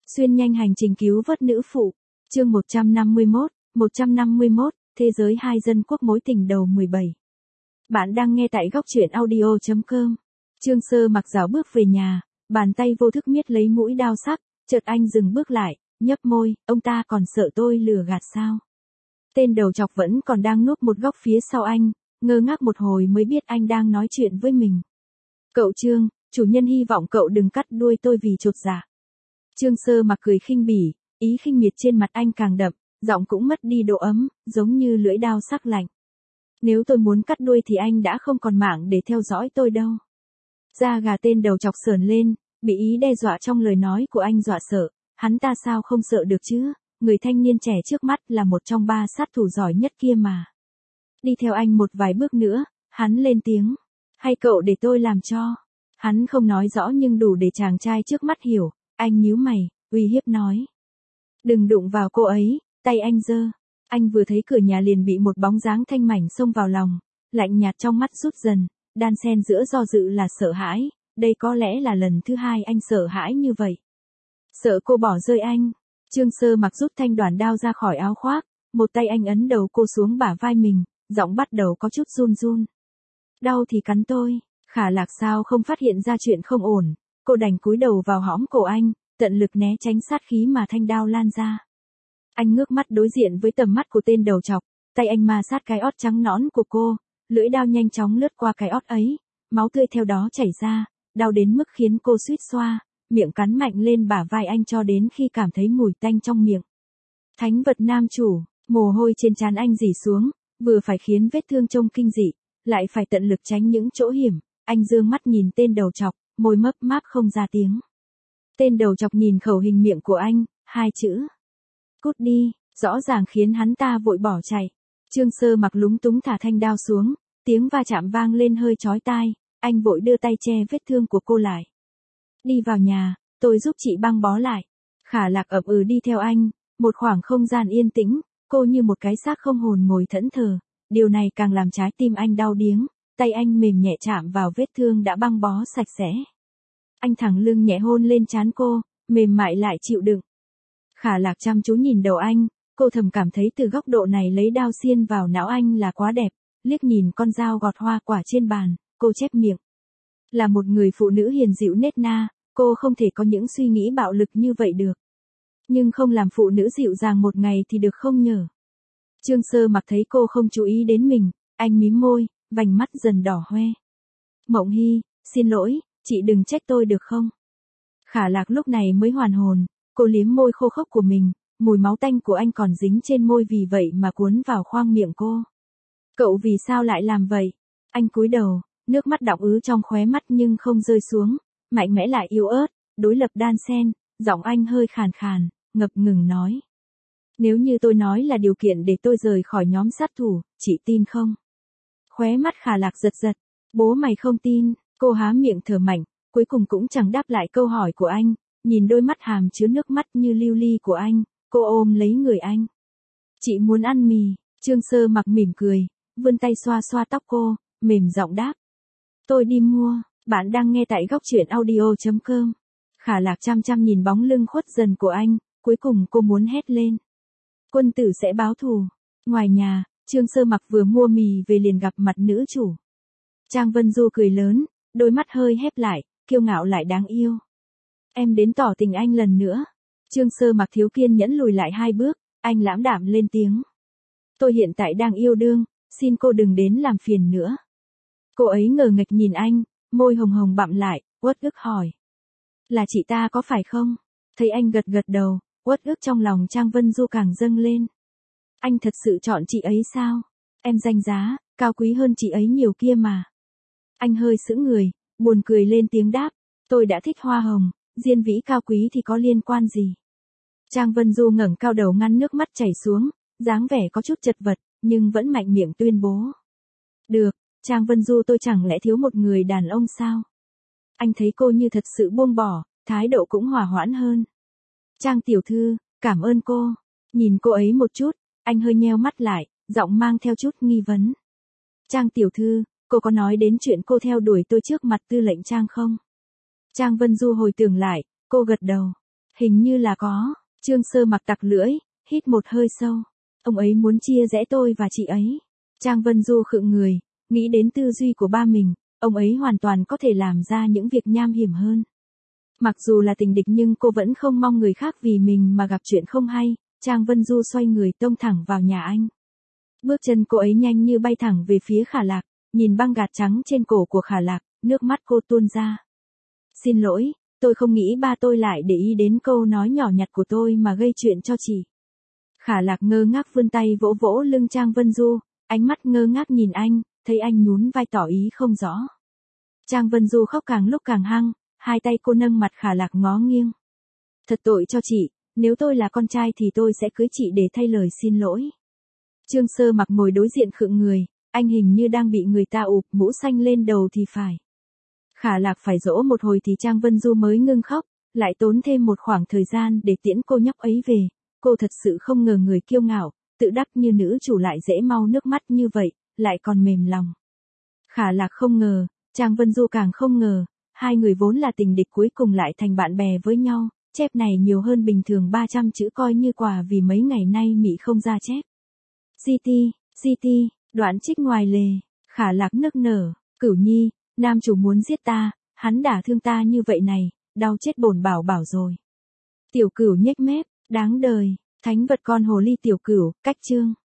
Xuyên nhanh hành trình cứu vớt nữ phụ. Chương 151, Thế giới hai dân quốc mối tình đầu 17. Bạn đang nghe tại góc truyện audio.com. Trương Sơ Mặc rảo bước về nhà, bàn tay vô thức miết lấy mũi đao sắc, chợt anh dừng bước lại, nhấp môi, ông ta còn sợ tôi lừa gạt sao? Tên đầu chọc vẫn còn đang núp một góc phía sau anh, ngơ ngác một hồi mới biết anh đang nói chuyện với mình. Cậu Trương, chủ nhân hy vọng cậu đừng cắt đuôi tôi vì chột dạ. Trương Sơ Mặc cười khinh bỉ, ý khinh miệt trên mặt anh càng đậm, giọng cũng mất đi độ ấm, giống như lưỡi dao sắc lạnh. Nếu tôi muốn cắt đuôi thì anh đã không còn mạng để theo dõi tôi đâu. Da gà tên đầu chọc sởn lên, bị ý đe dọa trong lời nói của anh dọa sợ, hắn ta sao không sợ được chứ, người thanh niên trẻ trước mắt là một trong 3 sát thủ giỏi nhất kia mà. Đi theo anh một vài bước nữa, hắn lên tiếng, hay cậu để tôi làm cho. Hắn không nói rõ nhưng đủ để chàng trai trước mắt hiểu, anh nhíu mày, uy hiếp nói. Đừng đụng vào cô ấy, tay anh giơ. Anh vừa thấy cửa nhà liền bị một bóng dáng thanh mảnh xông vào lòng, lạnh nhạt trong mắt rút dần, đan xen giữa do dự là sợ hãi, đây có lẽ là lần thứ 2 anh sợ hãi như vậy. Sợ cô bỏ rơi anh. Trương Sơ Mặc rút thanh đoàn đao ra khỏi áo khoác, một tay anh ấn đầu cô xuống bả vai mình, giọng bắt đầu có chút run run. Đau thì cắn tôi. Khả Lạc sao không phát hiện ra chuyện không ổn, cô đành cúi đầu vào hõm cổ anh, tận lực né tránh sát khí mà thanh đao lan ra. Anh ngước mắt đối diện với tầm mắt của tên đầu chọc, tay anh ma sát cái ót trắng nõn của cô, lưỡi đao nhanh chóng lướt qua cái ót ấy, máu tươi theo đó chảy ra, đau đến mức khiến cô suýt xoa, miệng cắn mạnh lên bả vai anh cho đến khi cảm thấy mùi tanh trong miệng. Thánh vật nam chủ, mồ hôi trên trán anh rỉ xuống, vừa phải khiến vết thương trông kinh dị, lại phải tận lực tránh những chỗ hiểm. Anh dương mắt nhìn tên đầu chọc, môi mấp máp không ra tiếng. Tên đầu chọc nhìn khẩu hình miệng của anh, 2 chữ. Cút đi, rõ ràng khiến hắn ta vội bỏ chạy. Trương Sơ Mặc lúng túng thả thanh đao xuống, tiếng va chạm vang lên hơi chói tai, anh vội đưa tay che vết thương của cô lại. Đi vào nhà, tôi giúp chị băng bó lại. Khả Lạc ậm ừ đi theo anh, một khoảng không gian yên tĩnh, cô như một cái xác không hồn ngồi thẫn thờ, điều này càng làm trái tim anh đau điếng. Tay anh mềm nhẹ chạm vào vết thương đã băng bó sạch sẽ. Anh thẳng lưng nhẹ hôn lên trán cô, mềm mại lại chịu đựng. Khả Lạc chăm chú nhìn đầu anh, cô thầm cảm thấy từ góc độ này lấy đao xiên vào não anh là quá đẹp, liếc nhìn con dao gọt hoa quả trên bàn, cô chép miệng. Là một người phụ nữ hiền dịu nết na, cô không thể có những suy nghĩ bạo lực như vậy được. Nhưng không làm phụ nữ dịu dàng một ngày thì được không nhở. Trương Sơ Mặc thấy cô không chú ý đến mình, anh mím môi, vành mắt dần đỏ hoe. Mộng Hy, xin lỗi, chị đừng trách tôi được không? Khả Lạc lúc này mới hoàn hồn, cô liếm môi khô khốc của mình, mùi máu tanh của anh còn dính trên môi vì vậy mà cuốn vào khoang miệng cô. Cậu vì sao lại làm vậy? Anh cúi đầu, nước mắt đọng ứ trong khóe mắt nhưng không rơi xuống, mạnh mẽ lại yếu ớt, đối lập đan xen, giọng anh hơi khàn khàn, ngập ngừng nói. Nếu như tôi nói là điều kiện để tôi rời khỏi nhóm sát thủ, chị tin không? Khóe mắt Khả Lạc giật giật, bố mày không tin, cô há miệng thở mạnh, cuối cùng cũng chẳng đáp lại câu hỏi của anh, nhìn đôi mắt hàm chứa nước mắt như lưu ly của anh, cô ôm lấy người anh. Chị muốn ăn mì, Trương Sơ Mặc mỉm cười, vươn tay xoa xoa tóc cô, mềm giọng đáp. Tôi đi mua, bạn đang nghe tại góc truyện audio.com. Khả Lạc chăm chăm nhìn bóng lưng khuất dần của anh, cuối cùng cô muốn hét lên. Quân tử sẽ báo thù. Ngoài nhà, Trương Sơ Mặc vừa mua mì về liền gặp mặt nữ chủ. Trang Vân Du cười lớn, đôi mắt hơi hép lại, kiêu ngạo lại đáng yêu. Em đến tỏ tình anh lần nữa. Trương Sơ Mặc thiếu kiên nhẫn lùi lại 2 bước, anh lãm đạm lên tiếng. Tôi hiện tại đang yêu đương, xin cô đừng đến làm phiền nữa. Cô ấy ngờ nghệch nhìn anh, môi hồng hồng bặm lại, uất ức hỏi. Là chị ta có phải không? Thấy anh gật gật đầu, uất ức trong lòng Trang Vân Du càng dâng lên. Anh thật sự chọn chị ấy sao? Em danh giá, cao quý hơn chị ấy nhiều kia mà. Anh hơi sững người, buồn cười lên tiếng đáp. Tôi đã thích hoa hồng, diên vĩ cao quý thì có liên quan gì? Trang Vân Du ngẩng cao đầu ngăn nước mắt chảy xuống, dáng vẻ có chút chật vật, nhưng vẫn mạnh miệng tuyên bố. Được, Trang Vân Du tôi chẳng lẽ thiếu một người đàn ông sao? Anh thấy cô như thật sự buông bỏ, thái độ cũng hòa hoãn hơn. Trang tiểu thư, cảm ơn cô. Nhìn cô ấy một chút, anh hơi nheo mắt lại, giọng mang theo chút nghi vấn. Trang tiểu thư, cô có nói đến chuyện cô theo đuổi tôi trước mặt tư lệnh Trang không? Trang Vân Du hồi tưởng lại, cô gật đầu. Hình như là có. Trương Sơ Mặc tặc lưỡi, hít một hơi sâu. Ông ấy muốn chia rẽ tôi và chị ấy. Trang Vân Du khựng người, nghĩ đến tư duy của ba mình, ông ấy hoàn toàn có thể làm ra những việc nham hiểm hơn. Mặc dù là tình địch nhưng cô vẫn không mong người khác vì mình mà gặp chuyện không hay. Trang Vân Du xoay người tông thẳng vào nhà anh. Bước chân cô ấy nhanh như bay thẳng về phía Khả Lạc, nhìn băng gạc trắng trên cổ của Khả Lạc, nước mắt cô tuôn ra. Xin lỗi, tôi không nghĩ ba tôi lại để ý đến câu nói nhỏ nhặt của tôi mà gây chuyện cho chị. Khả Lạc ngơ ngác vươn tay vỗ vỗ lưng Trang Vân Du, ánh mắt ngơ ngác nhìn anh, thấy anh nhún vai tỏ ý không rõ. Trang Vân Du khóc càng lúc càng hăng, hai tay cô nâng mặt Khả Lạc ngó nghiêng. Thật tội cho chị, nếu tôi là con trai thì tôi sẽ cưới chị để thay lời xin lỗi. Trương Sơ Mặc ngồi đối diện khựng người, anh hình như đang bị người ta ụp mũ xanh lên đầu thì phải. Khả Lạc phải dỗ một hồi thì Trang Vân Du mới ngưng khóc, lại tốn thêm một khoảng thời gian để tiễn cô nhóc ấy về. Cô thật sự không ngờ người kiêu ngạo, tự đắc như nữ chủ lại dễ mau nước mắt như vậy, lại còn mềm lòng. Khả Lạc không ngờ, Trang Vân Du càng không ngờ, hai người vốn là tình địch cuối cùng lại thành bạn bè với nhau. Chép này nhiều hơn bình thường 300 chữ coi như quà vì mấy ngày nay Mị không ra chép. GT, đoạn trích ngoài lề, Khả Lạc nức nở, Cửu Nhi, nam chủ muốn giết ta, hắn đả thương ta như vậy này, đau chết bổn bảo bảo rồi. Tiểu Cửu nhếch mép, đáng đời, thánh vật con hồ ly Tiểu Cửu, cách chương.